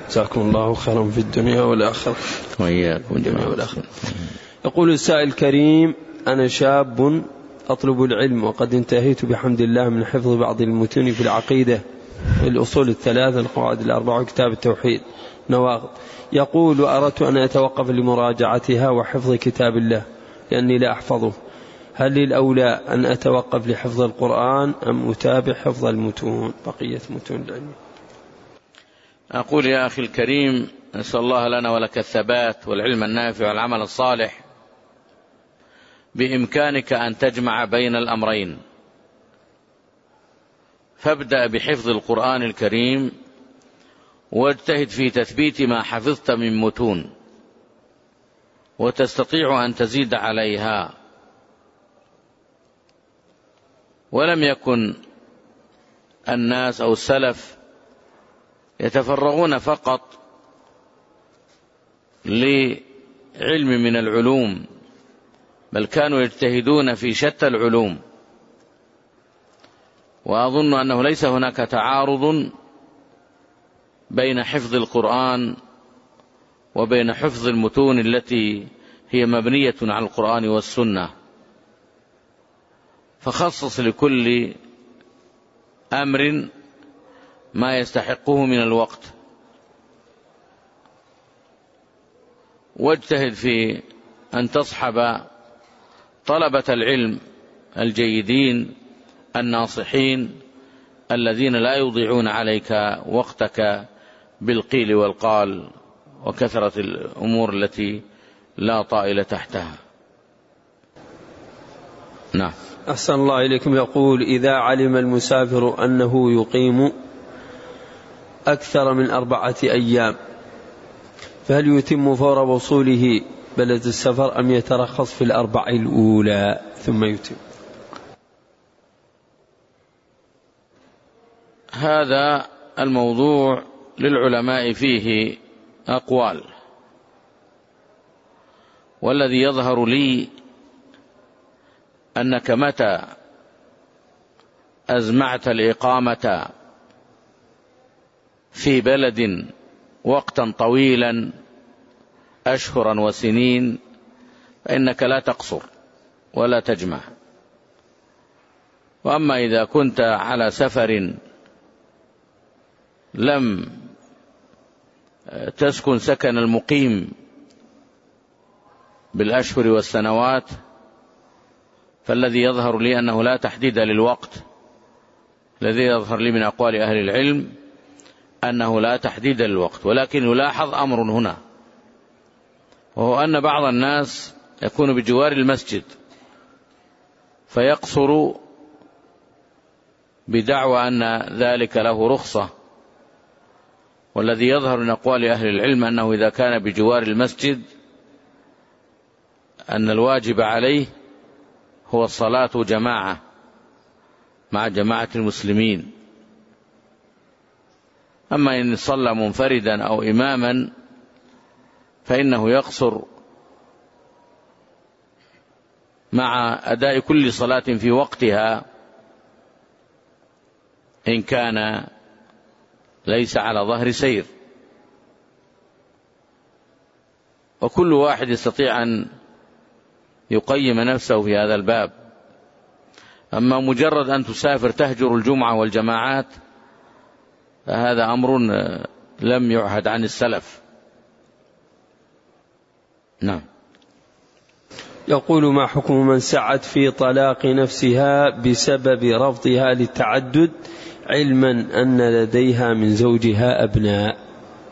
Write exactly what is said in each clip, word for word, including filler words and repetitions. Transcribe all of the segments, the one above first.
جزاكم الله خيرا في الدنيا والآخرة. وإياكم الدنيا والآخرة. يقول السائل الكريم: أنا شاب أطلب العلم وقد انتهيت بحمد الله من حفظ بعض المتون في العقيدة، الأصول الثلاثة، القواعد الأربعة، وكتاب التوحيد نواقض. يقول: أردت أن أتوقف لمراجعتها وحفظ كتاب الله لأني لا أحفظه، هل لي الأولى أن أتوقف لحفظ القرآن أم أتابع حفظ المتون بقية متون العلم؟ أقول يا أخي الكريم: نسأل الله لنا ولك الثبات والعلم النافع والعمل الصالح. بإمكانك أن تجمع بين الأمرين، فابدأ بحفظ القرآن الكريم واجتهد في تثبيت ما حفظت من متون، وتستطيع أن تزيد عليها. ولم يكن الناس أو السلف يتفرغون فقط لعلم من العلوم، بل كانوا يجتهدون في شتى العلوم. وأظن أنه ليس هناك تعارض بين حفظ القرآن وبين حفظ المتون التي هي مبنية على القرآن والسنة. فخصص لكل أمر ما يستحقه من الوقت، واجتهد في أن تصحب طلبة العلم الجيدين الناصحين الذين لا يضيعون عليك وقتك بالقيل والقال وكثرة الأمور التي لا طائل تحتها. نعم. أحسن الله إليكم. يقول: إذا علم المسافر أنه يقيم أكثر من أربعة أيام فهل يتم فور وصوله بلد السفر أم يترخص في الأربع الأولى ثم يتم؟ هذا الموضوع للعلماء فيه أقوال، والذي يظهر لي أنك متى أزمعت الإقامة في بلد وقتا طويلا أشهرا وسنين فإنك لا تقصر ولا تجمع. وأما إذا كنت على سفر لم تسكن سكن المقيم بالأشهر والسنوات، فالذي يظهر لي أنه لا تحديد للوقت. الذي يظهر لي من أقوال أهل العلم أنه لا تحديد للوقت، ولكن يلاحظ أمر هنا، وهو أن بعض الناس يكون بجوار المسجد فيقصر بدعوى أن ذلك له رخصة. والذي يظهر من أقوال أهل العلم أنه إذا كان بجوار المسجد أن الواجب عليه هو الصلاة جماعة مع جماعة المسلمين. أما إن صلى منفردا أو إماما فإنه يقصر مع أداء كل صلاة في وقتها إن كان ليس على ظهر سير. وكل واحد يستطيع أن يقيم نفسه في هذا الباب. أما مجرد أن تسافر تهجر الجمعة والجماعات فهذا أمر لم يعهد عن السلف. نعم. يقول: ما حكم من سعت في طلاق نفسها بسبب رفضها للتعدد علما أن لديها من زوجها أبناء؟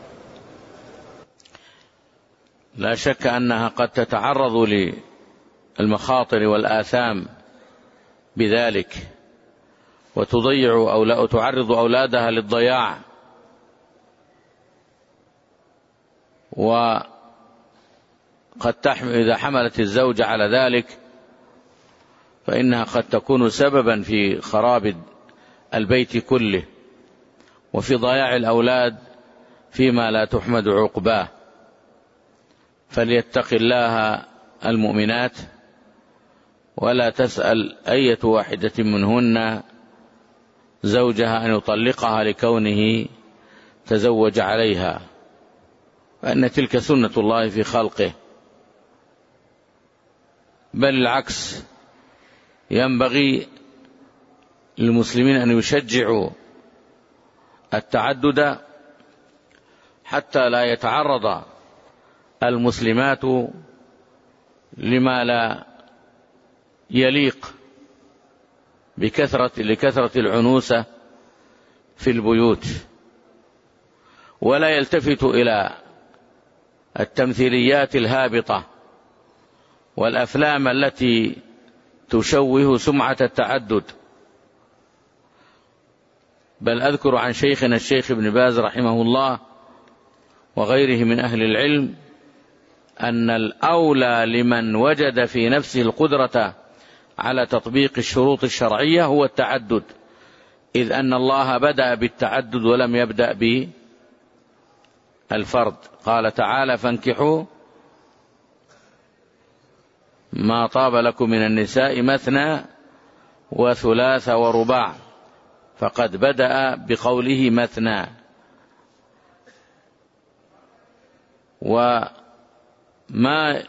لا شك أنها قد تتعرض للمخاطر والآثام بذلك، وتضيع أو لا تعرض أولادها للضياع، وقد تحمل إذا حملت الزوجة على ذلك فإنها قد تكون سببا في خراب البيت كله وفي ضياع الأولاد فيما لا تحمد عقباه. فليتق الله المؤمنات ولا تسأل أية واحدة منهن زوجها أن يطلقها لكونه تزوج عليها، وأن تلك سنة الله في خلقه، بل العكس، ينبغي للمسلمين أن يشجعوا التعدد حتى لا يتعرض المسلمات لما لا يليق بكثرة لكثرة العنوسة في البيوت، ولا يلتفت إلى التمثيليات الهابطة والأفلام التي تشوه سمعة التعدد. بل أذكر عن شيخنا الشيخ ابن باز رحمه الله وغيره من أهل العلم أن الأولى لمن وجد في نفسه القدرة على تطبيق الشروط الشرعية هو التعدد، إذ أن الله بدأ بالتعدد ولم يبدأ بالفرد. قال تعالى: فانكحوا ما طاب لكم من النساء مثنى وثلاث ورباع، فقد بدأ بقوله مثنى. وما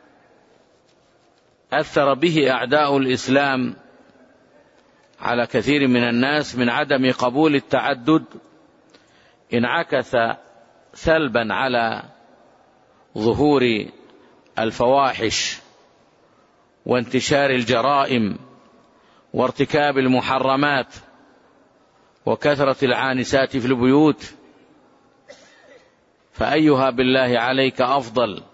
أثر به أعداء الإسلام على كثير من الناس من عدم قبول التعدد انعكس سلبا على ظهور الفواحش وانتشار الجرائم وارتكاب المحرمات وكثرة العانسات في البيوت. فأيها بالله عليك أفضل،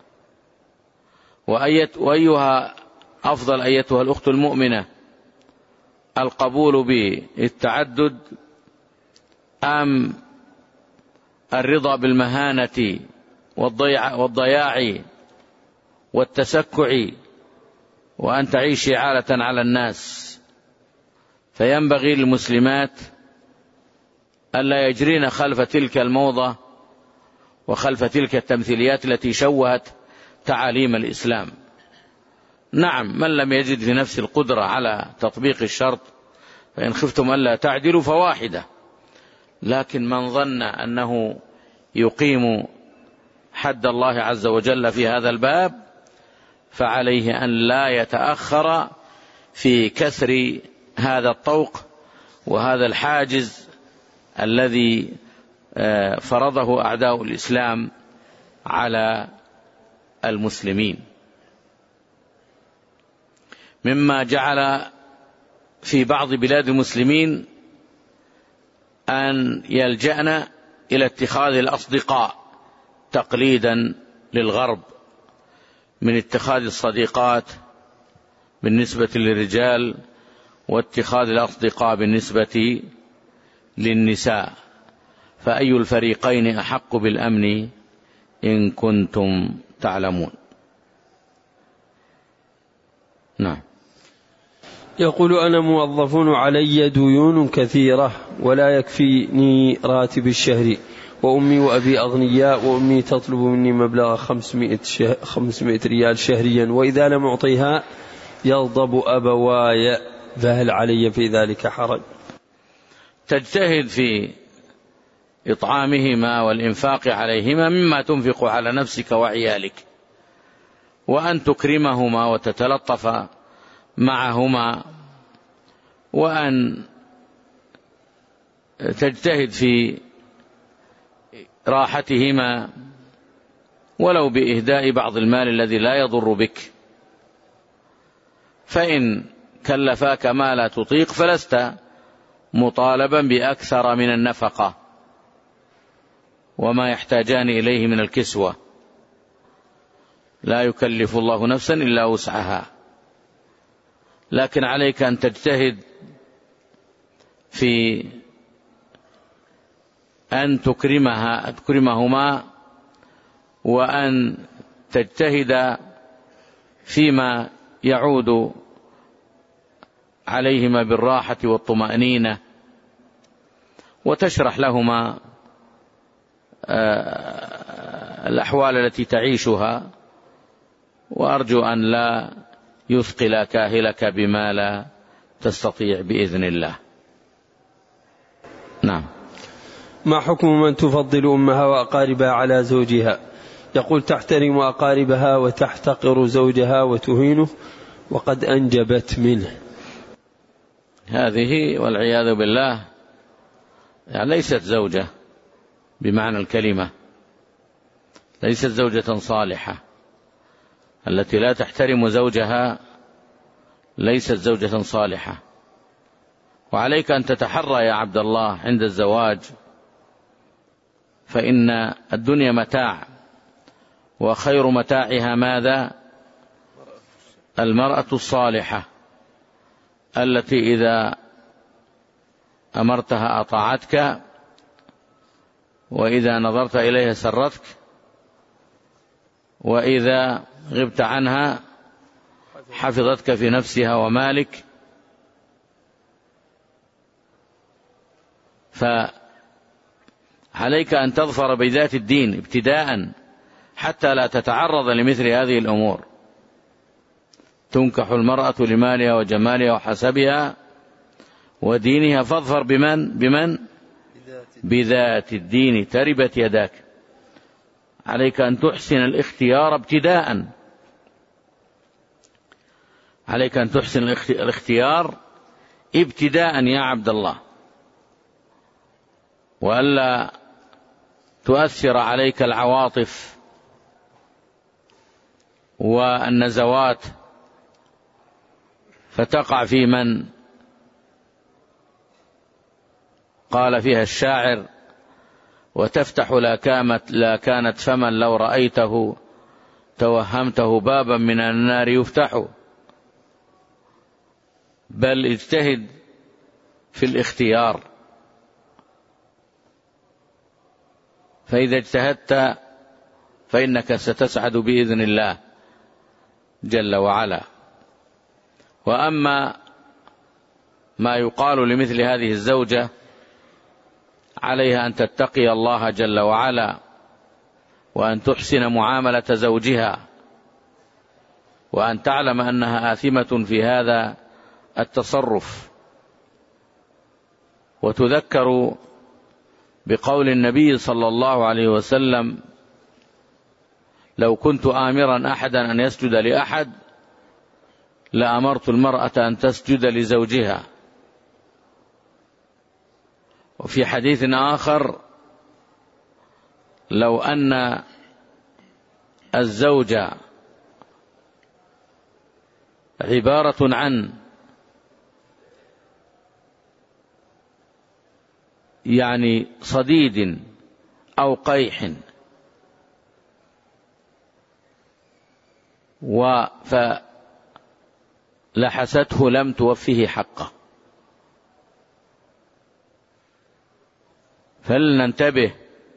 وأيها أفضل أيتها الأخت المؤمنة، القبول بالتعدد أم الرضا بالمهانة والضياع والتسكع وأن تعيشي عالة على الناس؟ فينبغي للمسلمات ألا يجرين خلف تلك الموضة وخلف تلك التمثيليات التي شوهت تعاليم الإسلام. نعم، من لم يجد في نفسه القدرة على تطبيق الشرط فإن خفتم ألا تعدلوا فواحدة، لكن من ظن أنه يقيم حد الله عز وجل في هذا الباب فعليه أن لا يتأخر في كسر هذا الطوق وهذا الحاجز الذي فرضه أعداء الإسلام على المسلمين، مما جعل في بعض بلاد المسلمين أن يلجأن إلى اتخاذ الأصدقاء تقليدا للغرب، من اتخاذ الصديقات بالنسبة للرجال واتخاذ الأصدقاء بالنسبة للنساء. فأي الفريقين أحق بالأمن إن كنتم تعلمون؟ نعم. يقول: أنا موظف علي ديون كثيرة ولا يكفيني راتب الشهري، وأمي وأبي أغنياء، وأمي تطلب مني مبلغ خمسمائة, شه... خمسمائة ريال شهريا، وإذا لم أعطيها يغضب أبواي، فهل علي في ذلك حرج؟ تجتهد في إطعامهما والإنفاق عليهما مما تنفق على نفسك وعيالك، وأن تكرمهما وتتلطف معهما، وأن تجتهد في راحتهما ولو بإهداء بعض المال الذي لا يضر بك. فإن كلفاك ما لا تطيق فلست مطالبا بأكثر من النفقة وما يحتاجان إليه من الكسوة، لا يكلف الله نفسا إلا وسعها، لكن عليك أن تجتهد في أن تكرمها تكرمهما، وأن تجتهد فيما يعود عليهما بالراحة والطمأنينة، وتشرح لهما الأحوال التي تعيشها، وأرجو أن لا يثقل كاهلك بما لا تستطيع بإذن الله. نعم. ما حكم من تفضل أمها وأقاربها على زوجها؟ يقول تحترم أقاربها وتحتقر زوجها وتهينه وقد أنجبت منه. هذه والعياذ بالله يعني ليست زوجة بمعنى الكلمة، ليست زوجة صالحة. التي لا تحترم زوجها ليست زوجة صالحة. وعليك أن تتحرى يا عبد الله عند الزواج، فإن الدنيا متاع، وخير متاعها ماذا؟ المرأة الصالحة التي إذا أمرتها أطاعتك، وإذا نظرت إليها سرتك، وإذا غبت عنها حفظتك في نفسها ومالك. فعليك أن تظفر بذات الدين ابتداء حتى لا تتعرض لمثل هذه الأمور. تنكح المرأة لمالها وجمالها وحسبها ودينها، فاظفر بمن؟ بمن؟ بذات الدين تربت يداك. عليك أن تحسن الاختيار ابتداء، عليك أن تحسن الاختيار ابتداء يا عبد الله، وألا تؤثر عليك العواطف والنزوات فتقع في من قال فيها الشاعر: وتفتح لا كانت, لا كانت فمن لو رأيته توهمته بابا من النار يفتح. بل اجتهد في الاختيار، فإذا اجتهدت فإنك ستسعد بإذن الله جل وعلا. وأما ما يقال لمثل هذه الزوجة، عليها أن تتقي الله جل وعلا، وأن تحسن معاملة زوجها، وأن تعلم أنها آثمة في هذا التصرف. وتذكر بقول النبي صلى الله عليه وسلم: لو كنت آمرا أحدا أن يسجد لأحد لأمرت المرأة أن تسجد لزوجها. وفي حديث آخر: لو أن الزوج عبارة عن يعني صديد أو قيح فلحسته لم توفه حقه. فلننتبه.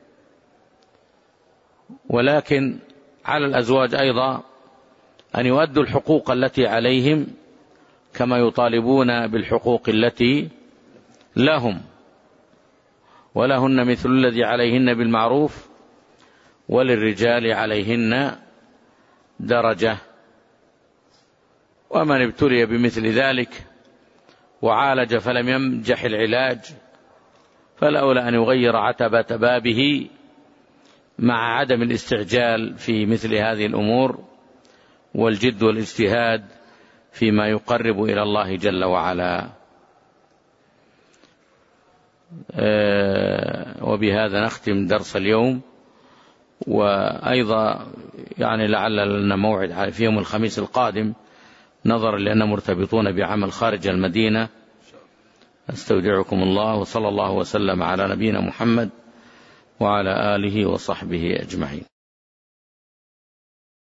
ولكن على الأزواج أيضا أن يؤدوا الحقوق التي عليهم كما يطالبون بالحقوق التي لهم، ولهن مثل الذي عليهن بالمعروف وللرجال عليهن درجة. ومن ابتلي بمثل ذلك وعالج فلم ينجح العلاج فالأولى أن يغير عتبة بابه مع عدم الاستعجال في مثل هذه الأمور، والجد والاجتهاد فيما يقرب إلى الله جل وعلا. وبهذا نختم درس اليوم. وأيضا يعني لعل لنا موعد في يوم الخميس القادم، نظرا لأننا مرتبطون بعمل خارج المدينة. أستودعكم الله، وصلى الله وسلم على نبينا محمد وعلى آله وصحبه أجمعين.